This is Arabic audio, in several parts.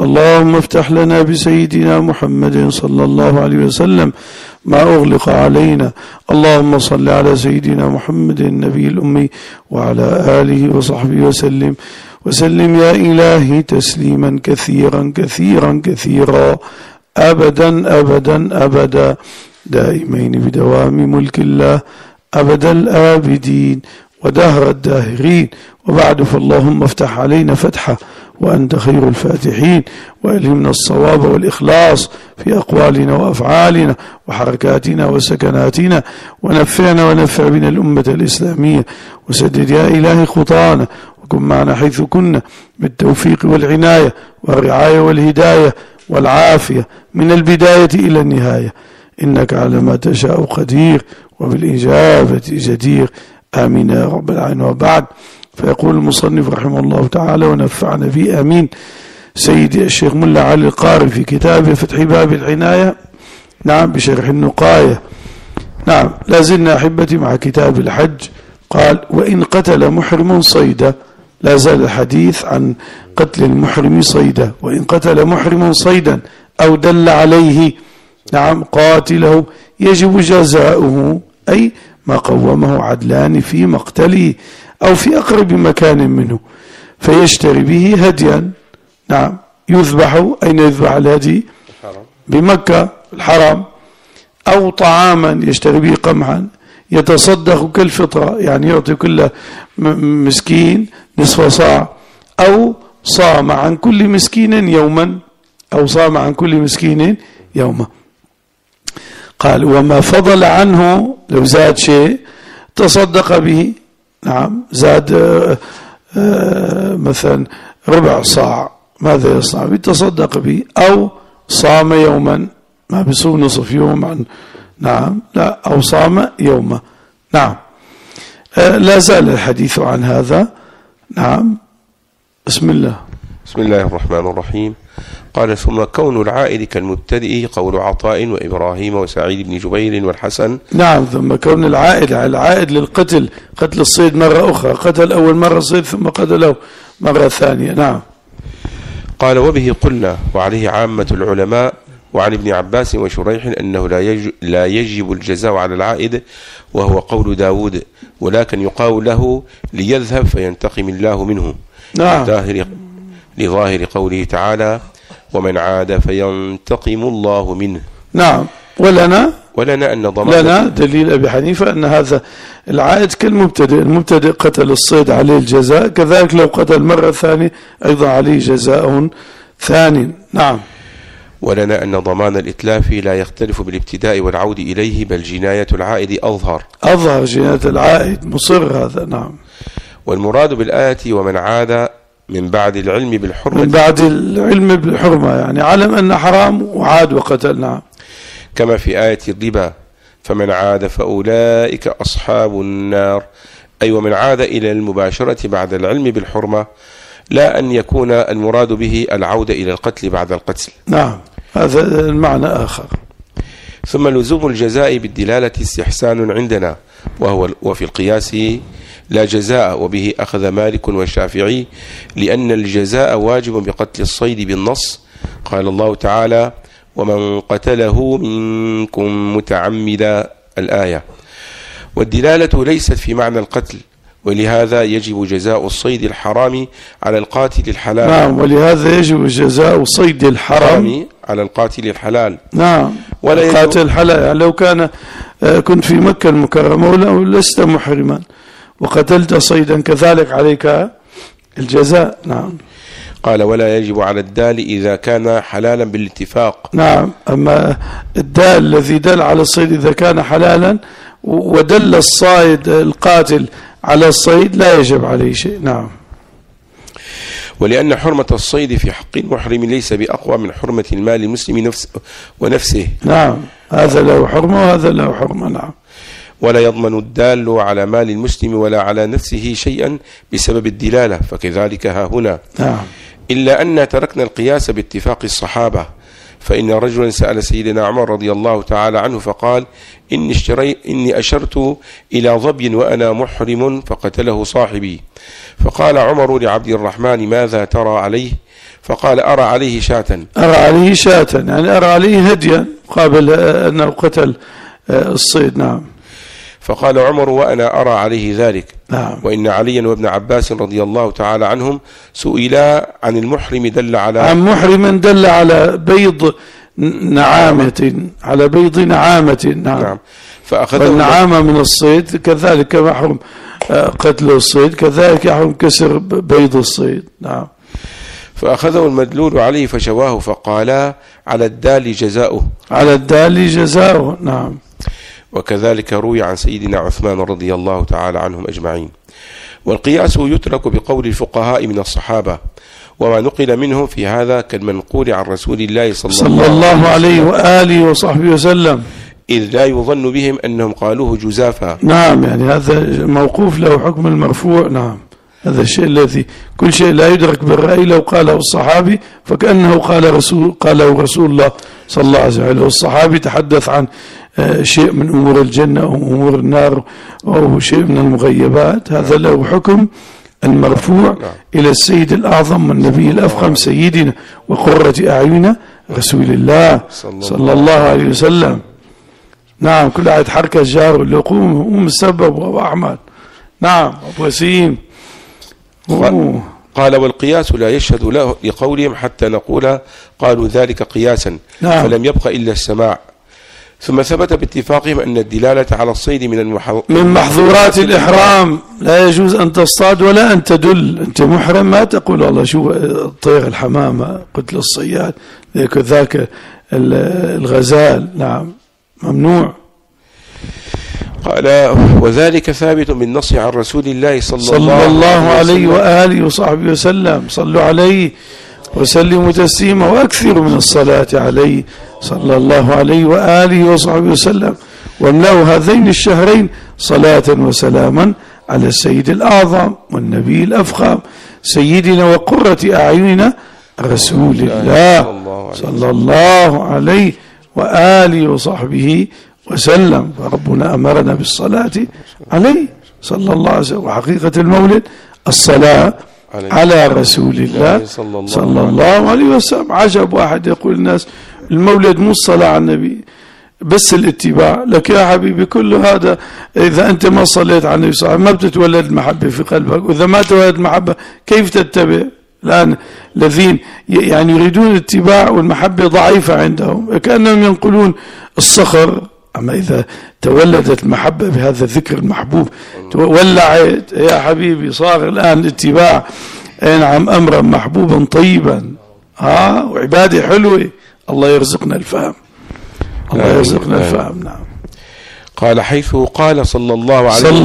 اللهم افتح لنا بسيدنا محمد صلى الله عليه وسلم ما أغلق علينا. اللهم صل على سيدنا محمد النبي الأمي وعلى آله وصحبه وسلم يا إلهي تسليما كثيرا كثيرا كثيرا أبدا أبدا أبدا دائمين بدوام ملك الله أبد الآبدين ودهر الداهرين. وبعد، فاللهم افتح علينا فتحة وأنت خير الفاتحين، وألهمنا الصواب والإخلاص في أقوالنا وأفعالنا وحركاتنا وسكناتنا، ونفعنا ونفع بنا الأمة الإسلامية، وسدد يا إلهي خطانا، وكن معنا حيث كنا بالتوفيق والعناية والرعاية والهداية والعافية من البداية إلى النهاية، إنك على ما تشاء قدير وبالإجابة جدير. آمين يا رب العالمين. وبعد، فيقول المصنف رحمه الله تعالى ونفعنا به آمين سيدي الشيخ ملا علي القاري في كتابه فتح باب العناية، نعم، بشرح النقاية. نعم، لازلنا أحبتي مع كتاب الحج. قال: وإن قتل محرم صيدا. لا زال الحديث عن قتل المحرم صيدا. وإن قتل محرم صيدا أو دل عليه، نعم، قاتله يجب جزاؤه، أي ما قومه عدلان في مقتله أو في أقرب مكان منه، فيشتري به هديا، نعم، يذبح. أين يذبح الهدي؟ بمكة الحرام. أو طعاما يشتري به قمحا يتصدق كالفطرة، يعني يعطي كل مسكين نصف صاع، أو صام عن كل مسكين يوما، أو صام عن كل مسكين يوما. قال: وما فضل عنه، لو زاد شيء تصدق به، نعم، زاد مثلا ربع صاع، ماذا يصنع؟ يتصدق به. أو صام يوما، ما بيصوم نصف يوم عن، نعم، لا، أو صام يوما، نعم. لا زال الحديث عن هذا، نعم. بسم الله. بسم الله الرحمن الرحيم. قال: ثم كون العائد كالمبتدئ قول عطاء وإبراهيم وسعيد بن جبير والحسن. نعم، ثم كون العائد للقتل، قتل الصيد مرة أخرى، قتل أول مرة صيد ثم قتله مرة ثانية، نعم. قال: وبه قلنا، وعليه عامة العلماء، وعن ابن عباس وشريح أنه لا يجب الجزاء على العائد، وهو قول داود، ولكن يقال له ليذهب فينتقم الله منه، نعم، لظاهر قوله تعالى: ومن عاد فينتقم الله منه. نعم. ولنا أن ضمان، لنا دليل أبي حنيفة أن هذا العائد كالمبتدئ، المبتدئ قتل الصيد عليه الجزاء، كذلك لو قتل مرة ثانية أيضا عليه جزاء ثاني، نعم. ولنا أن ضمان الإتلاف لا يختلف بالابتداء والعود إليه، بل جناية العائد أظهر جناية العائد مصر، هذا نعم. والمراد بالآية ومن عاد من بعد العلم بالحرمة، يعني علم أن حرام وعاد وقتل، نعم. كما في آية الربا: فمن عاد فأولئك أصحاب النار، أي ومن عاد إلى المباشرة بعد العلم بالحرمة، لا أن يكون المراد به العودة إلى القتل بعد القتل، نعم، هذا المعنى آخر. ثم لزوم الجزاء بالدلالة استحسان عندنا، وفي القياس لا جزاء، وبه أخذ مالك والشافعي، لأن الجزاء واجب بقتل الصيد بالنص. قال الله تعالى: ومن قتله منكم متعمدا، الآية. والدلالة ليست في معنى القتل، ولهذا يجب جزاء الصيد الحرام على القاتل الحلال. نعم، ولهذا يجب جزاء صيد الحرام على القاتل الحلال. نعم، ولا القاتل الحلال، يعني لو كنت في مكة المكرمة ولست محرما وقتلت صيدا كذلك عليك الجزاء، نعم. قال: ولا يجب على الدال إذا كان حلالا بالاتفاق. نعم، أما الدال الذي دل على الصيد إذا كان حلالا ودل الصائد القاتل على الصيد لا يجب عليه شيء، نعم. ولأن حرمة الصيد في حق المحرم ليس بأقوى من حرمة المال المسلم ونفسه، نعم، هذا له حرمة وهذا له حرمة، نعم. ولا يضمن الدال على مال المسلم ولا على نفسه شيئا بسبب الدلالة، فكذلك ها هنا، نعم. إلا أن تركنا القياس باتفاق الصحابة، فإن رجلا سأل سيدنا عمر رضي الله تعالى عنه فقال: إني أشرت إلى ظبي وأنا محرم فقتله صاحبي، فقال عمر لعبد الرحمن: ماذا ترى عليه؟ فقال أرى عليه شاة. أرى عليه شاة يعني أرى عليه هديا قابل أنه قتل الصيد. نعم. فقال عمر وأنا أرى عليه ذلك. نعم. وإن عليا وابن عباس رضي الله تعالى عنهم سئلا عن المحرم دل على عن محرم دل على بيض نعامة، على بيض نعامة. نعم. فأخذه والنعامة من الصيد كذلك محرم قتل الصيد، كذلك يحرم كسر بيض الصيد. نعم. فأخذه المدلول عليه فشواه فقالا على الدال جزاؤه. على الدال جزاؤه. نعم. وكذلك روي عن سيدنا عثمان رضي الله تعالى عنهم أجمعين. والقياس يترك بقول الفقهاء من الصحابة، وما نقل منهم في هذا كالمنقول عن رسول الله صلى الله عليه وآله وصحبه وسلم، إذ لا يظن بهم أنهم قالوه جزافا. نعم. يعني هذا موقوف له حكم المرفوع. نعم. هذا الشيء الذي كل شيء لا يدرك بالرأي لو قاله الصحابي فكأنه قاله رسول الله صلى الله عليه وسلم. والصحابي تحدث عن شيء من أمور الجنة أو أمور النار أو شيء من المغيبات، هذا له حكم المرفوع إلى السيد الأعظم والنبي الأفخم سيدنا وقرة أعيننا رسول الله صلى الله عليه وسلم. نعم. كل واحد حركة جاره اللي قوم السبب وأبو أحمد. نعم. أبو وسيم. قال والقياس لا يشهد له لقولهم حتى نقول قالوا ذلك قياسا. نعم. فلم يبق إلا السماع. ثم ثبت باتفاقهم أن الدلالة على الصيد من محظورات الإحرام. لا يجوز أن تصطاد ولا أن تدل. أنت محرم ما تقول الله شو الطير الحمامة قتل الصياد ذاك الغزال. نعم. ممنوع. قال وذلك ثابت بالنص عن رسول الله صلى الله عليه وآله وصحبه وسلم. صلوا عليه وسلموا تسليما وأكثروا من الصلاة عليه صلى الله عليه وآله وصحبه وسلم. واملأوا هذين الشهرين صلاة وسلاما على السيد الأعظم والنبي الأفخم سيدنا وقرة أعيننا رسول الله صلى الله عليه وآله وصحبه وسلم. فربنا أمرنا بالصلاة عليه صلى الله عليه وسلم. وحقيقة المولد الصلاة على رسول الله صلى الله عليه وسلم. عجب واحد يقول الناس المولد مو الصلاة على النبي بس الاتباع. لك يا حبيبي كل هذا إذا أنت ما صليت على النبي صلى الله عليه وسلم ما بتتولد المحبة في قلبك، وإذا ما تولد المحبة كيف تتبع؟ الآن الذين يعني يريدون الاتباع والمحبة ضعيفة عندهم كأنهم ينقلون الصخر. أما إذا تولدت المحبة بهذا الذكر المحبوب ولعت يا حبيبي صار الآن الاتباع نعم أمرا محبوبا طيبا وعبادة حلوة. الله يرزقنا الفهم. الله يرزقنا الفهم. نعم. قال حيث قال صلى الله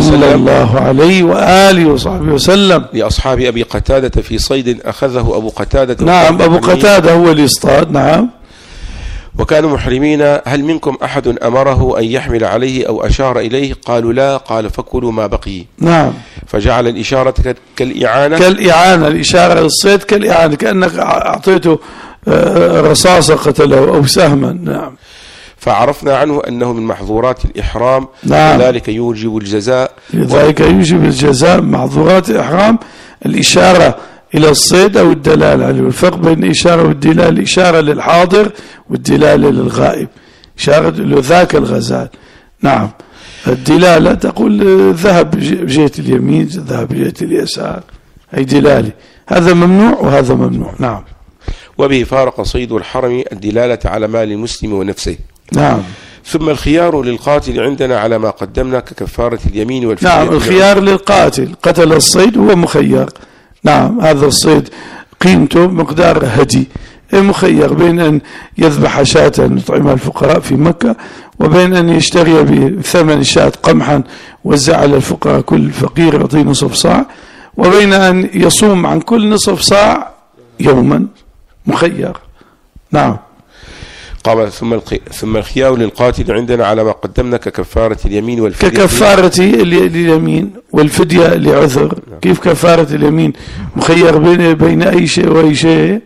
عليه وآله وصحبه وسلم لأصحاب أبي قتادة في صيد أخذه أبو قتادة. نعم. أبو قتادة هو اللي اصطاد. نعم. وكانوا محرمين هل منكم أحد أمره أن يحمل عليه أو أشار إليه؟ قالوا لا. قال فكلوا ما بقي. نعم. فجعل الإشارة كالإعانة. الإشارة للصيد كالإعانة كأنك أعطيته رصاصة قتله أو سهما. نعم. فعرفنا عنه أنه من محظورات الإحرام. نعم. وذلك يوجب الجزاء. لذلك يوجب الجزاء. محظورات الإحرام الإشارة إلى الصيد أو الدلالة عليه. الفرق بين الإشارة والدلالة الإشارة للحاضر والدلالة للغائب. إشارة لذاك الغزال. نعم. الدلالة تقول ذهب بجهة اليمين ذهب بجهة اليسار أي دلالة. هذا ممنوع وهذا ممنوع. نعم. وبه فارق صيد الحرم الدلالة على مال المسلم ونفسه. نعم. ثم الخيار للقاتل عندنا على ما قدمنا ككفارة اليمين والفدية. نعم. الخيار للقاتل قتل الصيد هو مخير. نعم. هذا الصيد قيمته مقدار هدي مخير بين أن يذبح شاة يطعمها الفقراء في مكة وبين أن يشتري بثمن شاة قمحا وزع على الفقراء كل فقير يعطيه نصف صاع وبين أن يصوم عن كل نصف صاع يوما مخير. نعم. قال ثم الخيار للقاتل عندنا على ما قدمنا ككفارة اليمين والفدية. ككفارة اليمين والفدية لعذر. كيف كفارة اليمين مخير بين أي شيء وأي شيء؟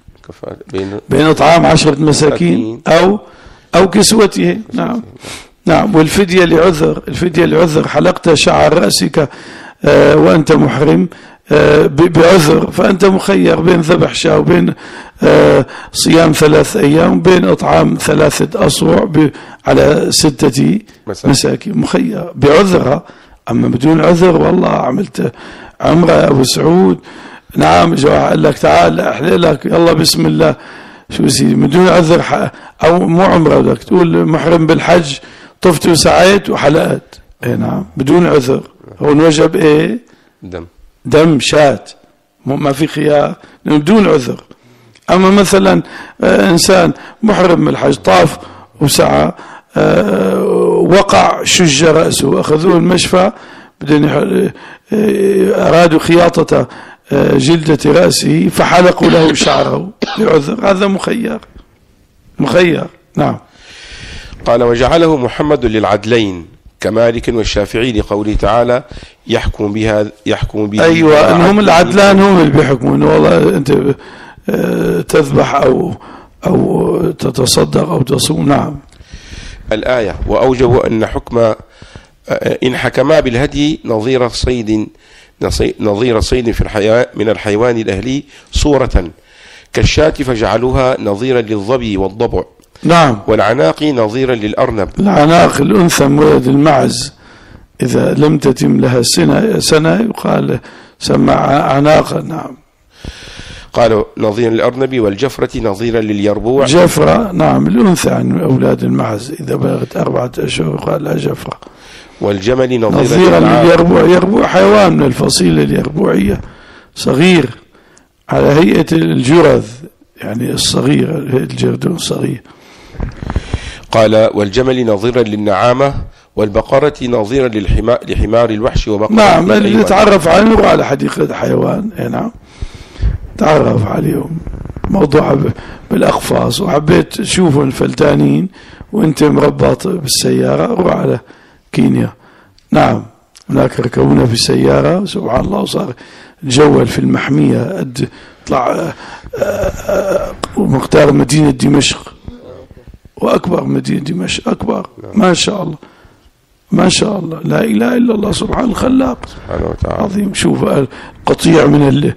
بين إطعام 10 مساكين أو كسوته. نعم. نعم. والفدية لعذر. الفدية لعذر حلقت شعر رأسك وأنت محرم بعذر، فأنت مخير بين ذبح شاة وبين صيام 3 أيام، بين إطعام 3 أصوع على 6 مساكين، مخير بعذرها. أما بدون عذر والله عملت عمرة يا أبو سعود، نعم، جوا قال لك تعال أحلي لك يلا بسم الله، شو سيدي بدون عذر، أو مو عمرة بدك تقول محرم بالحج، طفت وسعيت وحلقت، نعم بدون عذر، هون وجب إيه؟ دم شاة، ما في خيار بدون عذر. أما مثلا إنسان محرم بالحج طاف وسعى، وقع شج رأسه، أخذوه المشفى، أرادوا خياطة جلدة رأسه فحلقوا له شعره بعذر، هذا مخير. نعم. قال وجعله محمد للعدلين كمالك والشافعي لقوله تعالى يحكم بها أيوة، إنهم العدلان هم اللي بيحكموا إنه والله أنت تذبح أو تتصدق أو تصوم. نعم. الآية وأوجبوا أن حكم إن حكما بالهدي نظير صيد في الحياة من الحيوان الأهلي صورة كالشاة فجعلوها نظيرا للظبي والضبع. نعم. والعناق نظيرا للأرنب. العناق الأنثى مولد المعز، إذا لم تتم لها سنة يقال سمى عناقا. نعم. قالوا نظيرا للأرنب، والجفرة نظيرا لليربوع. جفرة نعم الأنثى عن أولاد المعز، إذا بلغت 4 أشهر يقال لها جفرة. والجمل نظيرا لليربوع، يربوع حيوان من الفصيلة اليربوعية صغير على هيئة الجرذ، يعني الصغير، الجردون الصغير. قال والجمل نظيرا للنعامة، والبقرة نظيرا لحمار الوحش وبقرة. نعم، اللي تعرف عنه على حديقة الحيوان. نعم تعرف عليهم، موضوع بالأقفاص، وحبيت تشوفهم فلتانين وانت مربط بالسيارة، روح على كينيا. نعم، هناك ركبونا في السيارة سبحان الله، وصار تجول في المحمية، طلع مقدار مدينة دمشق، وأكبر مدينة دمشق أكبر، ما شاء الله ما شاء الله، لا إله إلا الله سبحانه الخلاق سبحانه وتعالى عظيم. شوف قطيع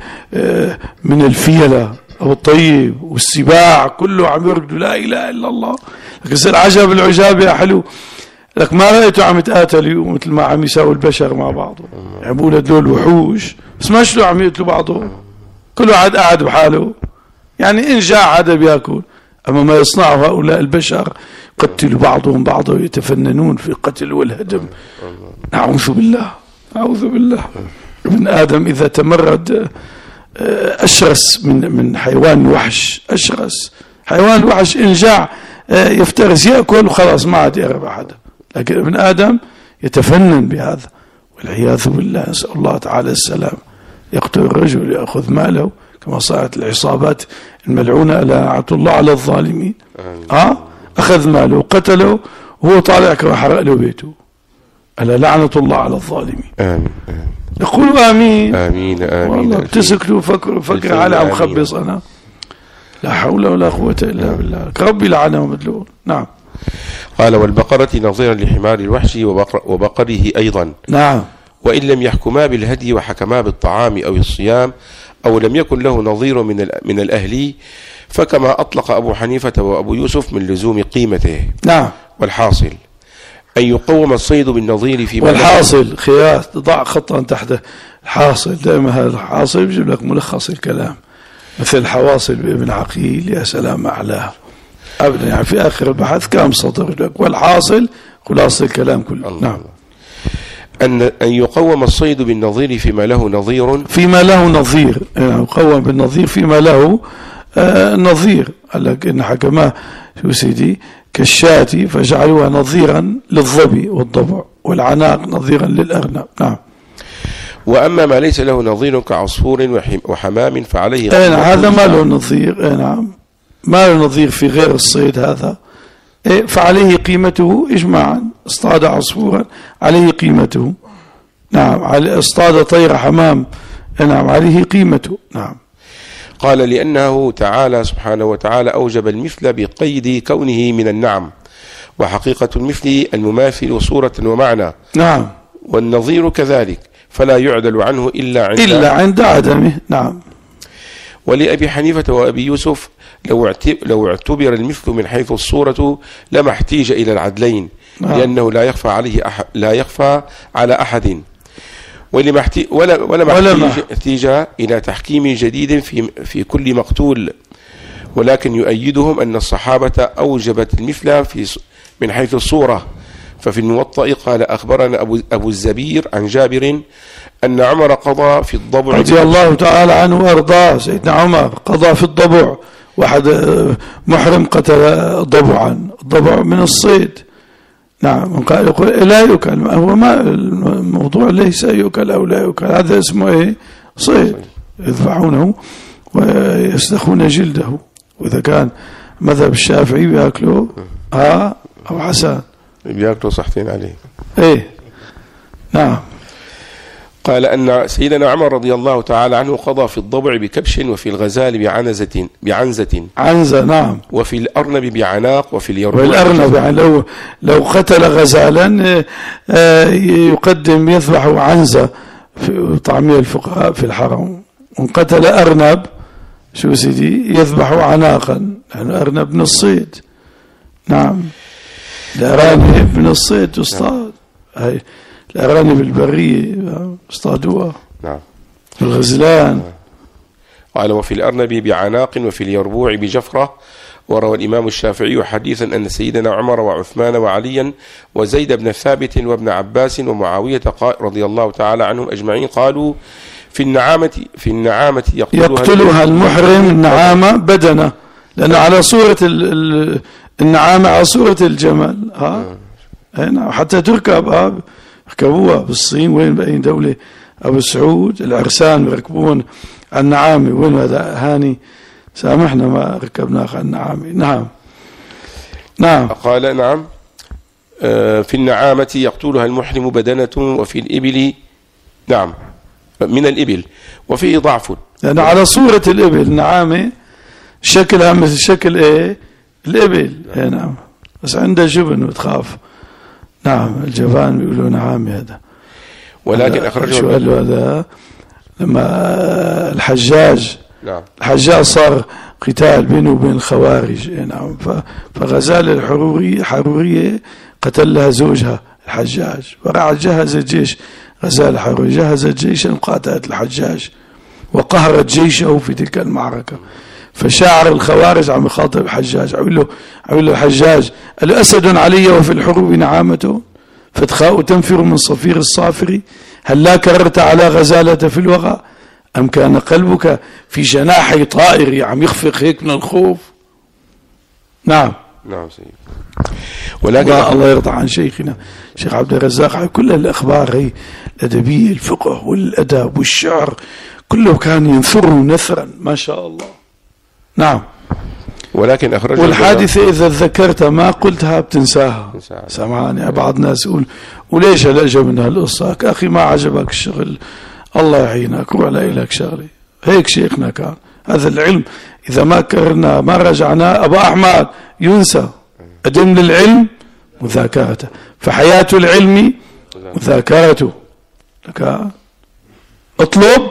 من الفيلة أو الطيب والسباع كله عم يرقدوا لا إله إلا الله. لكن العجب العجاب يا حلو، لك ما رأيته عم يتقاتلوا مثل ما عم يساوي البشر مع بعضه، عم يقولوا دول وحوش، بس ما شلون عم يقتلوا بعضهم، كل واحد قاعد بحاله، يعني إن جاع حدا بياكل. أما ما يصنعه هؤلاء البشر، قتلوا بعضهم بعضا ويتفننون في القتل والهدم. نعوذ بالله أعوذ بالله. ابن آدم إذا تمرد أشرس من حيوان وحش، أشرس حيوان وحش، إن جاع يفترس يأكل وخلاص ما عاد يقرب أحد، لكن ابن آدم يتفنن بهذا والعياذ بالله، نسأل الله تعالى السلام. يقتل الرجل يأخذ ماله كما صارت العصابات الملعونة لعنة الله على الظالمين. أخذ ماله وقتله وهو طالع كما حرق له بيته، ألا لعنة الله على الظالمين. آمين. نقول آمين آمين آمين. والله بتسكتوا فكر على عم خبص أنا، لا حول ولا قوة إلا بالله، ربي لعنه ومدلول. نعم. قال والبقرة نظيرا لحمار الوحش وبقره أيضا. نعم. وإن لم يحكما بالهدي وحكما بالطعام أو الصيام أو لم يكن له نظير من الأهلي، فكما أطلق أبو حنيفة وأبو يوسف من لزوم قيمته. نعم. والحاصل أن يقوم الصيد بالنظير في والحاصل خيار، ضع خطا تحته الحاصل، دائما هذا الحاصل بيجيب لك ملخص الكلام، مثل الحواصل بابن عقيل يا سلام أعلاه أبدا، يعني في آخر البحث كم سطر لك، والحاصل خلاص الكلام كله. نعم. أن يقوم الصيد بالنظير فيما له نظير، فيما له نظير، يعني يقوم بالنظير فيما له نظير. قال لك إن حكما شو سيدي كالشاة فجعلوها نظيرا للظبي والضبع، والعناق نظيرا للأرنب. نعم. وأما ما ليس له نظير كعصفور وحمام فعليه هذا ما له نظير. نعم، ما له نظير في غير الصيد هذا، فعليه قيمته إجماعا. اصطاد عصفورا عليه قيمته. نعم. اصطاد طير حمام، نعم عليه قيمته. نعم. قال لأنه تعالى سبحانه وتعالى أوجب المثل بقيد كونه من النعم، وحقيقة المثل المماثل صورة ومعنى. نعم. والنظير كذلك، فلا يعدل عنه إلا عند عدمه. نعم. ولأبي حنيفة وأبي يوسف لو اعتبر المثل من حيث الصورة لما احتيج إلى العدلين، لأنه لا يخفى على أحد، ولما احتيج إلى تحكيم جديد في كل مقتول. ولكن يؤيدهم أن الصحابة أوجبت المثل من حيث الصورة. ففي الموطأ قال أخبرنا أبو الزبير عن جابر أن عمر قضى في الضبع رضي الله تعالى عنه وأرضاه. سيدنا عمر قضى في الضبع، واحد محرم قتل ضبعا، الضبع من الصيد. نعم. يقول لا يؤكل، هو ما الموضوع ليس يؤكل أو لا يؤكل، هذا اسمه إيه؟ صيد. يذبحونه ويسلخون جلده، وإذا كان مذهب الشافعي بيأكلوا أو حسن بيأكلوا صحتين عليه. إيه. نعم. قال أن سيدنا عمر رضي الله تعالى عنه قضى في الضبع بكبش، وفي الغزال بعنزة. عنزة. نعم. وفي الأرنب بعناق، وفي اليربوع. والأرنب يعني لو قتل غزالا يقدم يذبح عنزة في طعمية الفقهاء في الحرم، وإن قتل أرنب شو سيدي يذبح عناقا، يعني أرنب من الصيد. نعم. الأرانب من الصيد تصطاد، هاي الأرانب البرية اصطادوها. نعم. في الغزلان. قال وفي الأرنب بعناق، وفي اليربوع بجفرة. وروى الإمام الشافعي حديثا أن سيدنا عمر وعثمان وعليا وزيد بن ثابت وابن عباس ومعاوية رضي الله تعالى عنهم أجمعين قالوا في النعامة يقتلها المحرم النعامة بدنة، لأنه على صورة النعامة على صورة الجمل. هنا حتى تركب ركبوها بالصين، وين بأي دولة؟ أبو سعود العرسان يركبون النعامة. وين هذا هاني؟ سامحنا ما ركبنا على النعامة. نعم. نعم. قال نعم. في النعامة يقتلها المحرم بدنة، وفي الإبل نعم من الإبل، وفيه ضعف، لأنه على صورة الإبل. النعامة شكلها مثل شكل إيه؟ الإبل. نعم. بس عنده جبن وتخاف. نعم. الجبان بيقولوا نعامة هذا. ولكن أخرجه شو قالوا هذا لما الحجاج. نعم. الحجاج صار قتال بينه وبين الخوارج. نعم. فغزالة الحرورية قتل لها زوجها الحجاج، وقعد جهز الجيش. غزالة الحرورية جهزت جيشا قاتلت الحجاج وقهرت جيشه في تلك المعركة. فشاعر الخوارج عم يخاطب الحجاج، عقول له الحجاج قال له أسد علي وفي الحروب نعامته، فتخاء تنفر من صفير الصافر، هل لا كررت على غزالة في الوغى، أم كان قلبك في جناحي طائر؟ عم يخفق هيك من الخوف. نعم. نعم سيدي. ولكن الله يرضى عن شيخنا شيخ عبد الرزاق على كل الأخبار هي الأدبية، الفقه والأدب والشعر كله كان ينثر نثرا ما شاء الله. نعم. ولكن أخرج والحادثة إذا ذكرتها ما قلتها بتنساها. سامعني بعض الناس يقول وليش هلأ من هالقصة أخي ما عجبك الشغل، الله يعينك روح لك شغلي. هيك شيخنا كان. هذا العلم إذا ما كررنا ما رجعنا أبا أحمد ينسى. أدم للعلم مذاكرته، فحياة العلم مذاكرته. لك اطلب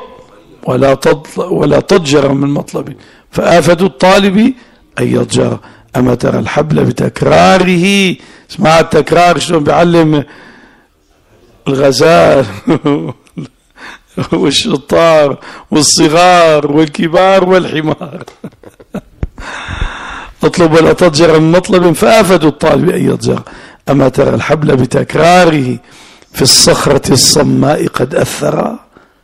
ولا تضجر من مطلب، فآفة الطالب أن يضجر. أما ترى الحبل بتكراره، اسمع التكرار شلون بيعلم الغزال والشطار والصغار والكبار والحمار. اطلب ولا تضجر من مطلب، فآفة الطالب أن يضجر. أما ترى الحبل بتكراره في الصخرة الصماء قد أثر.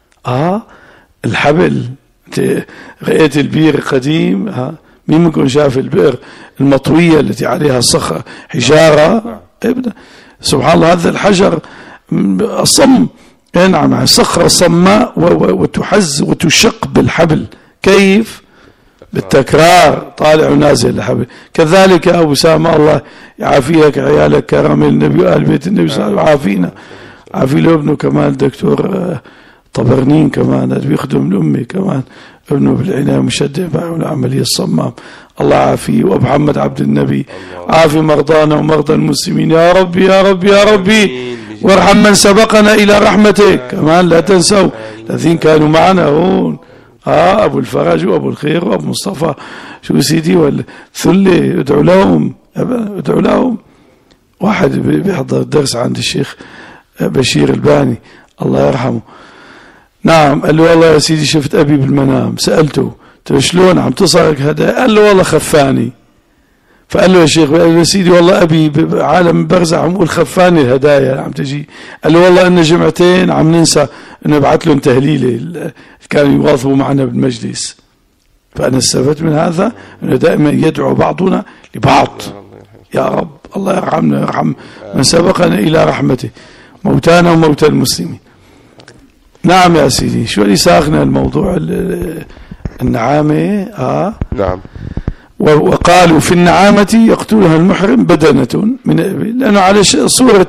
الحبل رأيت البير قديم، مين منكم شاف البئر المطوية التي عليها صخرة حجارة؟ سبحان الله هذا الحجر الصم. نعم. صخرة صماء وتحز وتشق بالحبل. كيف؟ بالتكرار، طالع ونازل الحبل. كذلك أبو سامة الله يعافيك عيالك كرم النبي وآل بيت النبي صلى الله عليه وسلم. عافينا عافي له ابنه كمان الدكتور طبرنين كمان بيخدم لأمي كمان ابنه بالعناية مشدد والعملية الصمام. الله عافيه. وأبو محمد عبد النبي عافي مرضانا ومرضى المسلمين يا ربي يا ربي يا ربي. وارحم من سبقنا إلى رحمتك كمان لا تنسوا الذين كانوا معنا هون أبو الفرج وأبو الخير وأبو مصطفى شو سيدي والثلة ادعوا لهم واحد بيحضر الدرس عند الشيخ بشير الباني الله يرحمه نعم قال له والله يا سيدي شفت أبي بالمنام سألته شلون عم تصرك هذا قال له والله خفاني فقال له يا شيخ قال له يا سيدي والله أبي عالم برزع عم يقول خفاني الهدايا عم تجي قال له والله إن جمعتين عم ننسى إنه بعت لهم تهليلة كانوا يواظبوا معنا بالمجلس فأنا استفدت من هذا إنه دائما يدعو بعضنا لبعض يا رب الله يرحمنا يرحم من سبقنا إلى رحمته موتانا وموتى المسلمين. نعم يا سيدي شو اللي ساقنا الموضوع النعامة نعم. وقالوا في النعامة يقتلها المحرم بدنة لأنه على صورة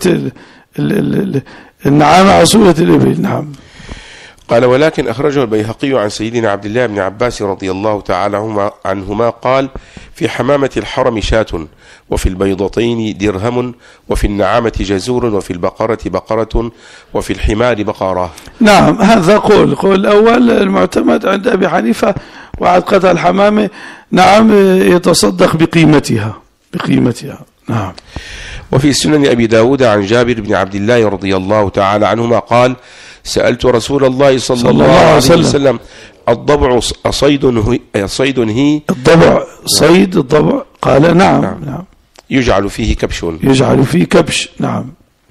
النعامة على صورة الإبل. نعم. قال ولكن أخرجه البيهقي عن سيدنا عبد الله بن عباس رضي الله تعالى عنهما قال في حمامة الحرم شاة وفي البيضتين درهم وفي النعامة جزور وفي البقرة بقرة وفي الحمار بقرة. نعم هذا قول الأول المعتمد عند أبي حنيفة وعد قطع الحمامة نعم يتصدق بقيمتها. نعم. وفي سنن أبي داود عن جابر بن عبد الله رضي الله تعالى عنهما قال سألت رسول الله صلى الله عليه وسلم الضبع صيد هي الضبع صيد الضبع قال نعم. يجعل فيه كبش. نعم.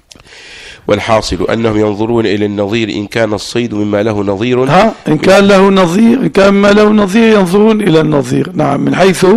والحاصل أنهم ينظرون إلى النظير إن كان الصيد مما له نظير إن كان ما له نظير ينظرون إلى النظير. نعم. من حيث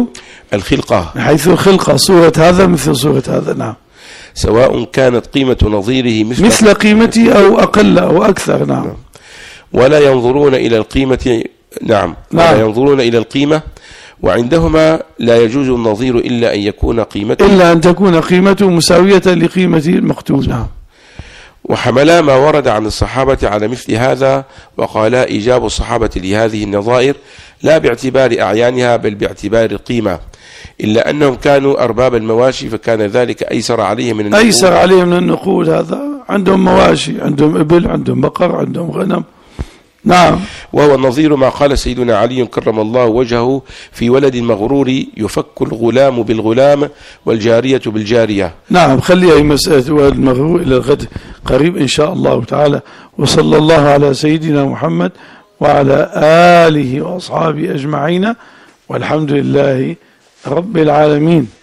الخلقة صورة هذا مثل صورة هذا. نعم. سواء كانت قيمة نظيره مثل قيمته أو أقل أو أكثر. نعم. ولا ينظرون إلى القيمة. نعم. ولا ينظرون إلى القيمة وعندهما لا يجوز النظير إلا أن تكون قيمته مساوية لقيمة المقتول. نعم. وحملا ما ورد عن الصحابة على مثل هذا وقالا إيجاب الصحابة لهذه النظائر لا باعتبار أعيانها بل باعتبار القيمة إلا أنهم كانوا أرباب المواشي فكان ذلك أيسر عليهم من النقود. هذا عندهم مواشي عندهم إبل عندهم بقر عندهم غنم. نعم. وهو النظير ما قال سيدنا علي كرم الله وجهه في ولد مغرور يفك الغلام بالغلام والجارية بالجارية. نعم. خليها مسألة ولد مغرور إلى الغد قريب إن شاء الله تعالى. وصلى الله على سيدنا محمد وعلى آله وأصحابه أجمعين والحمد لله رب العالمين.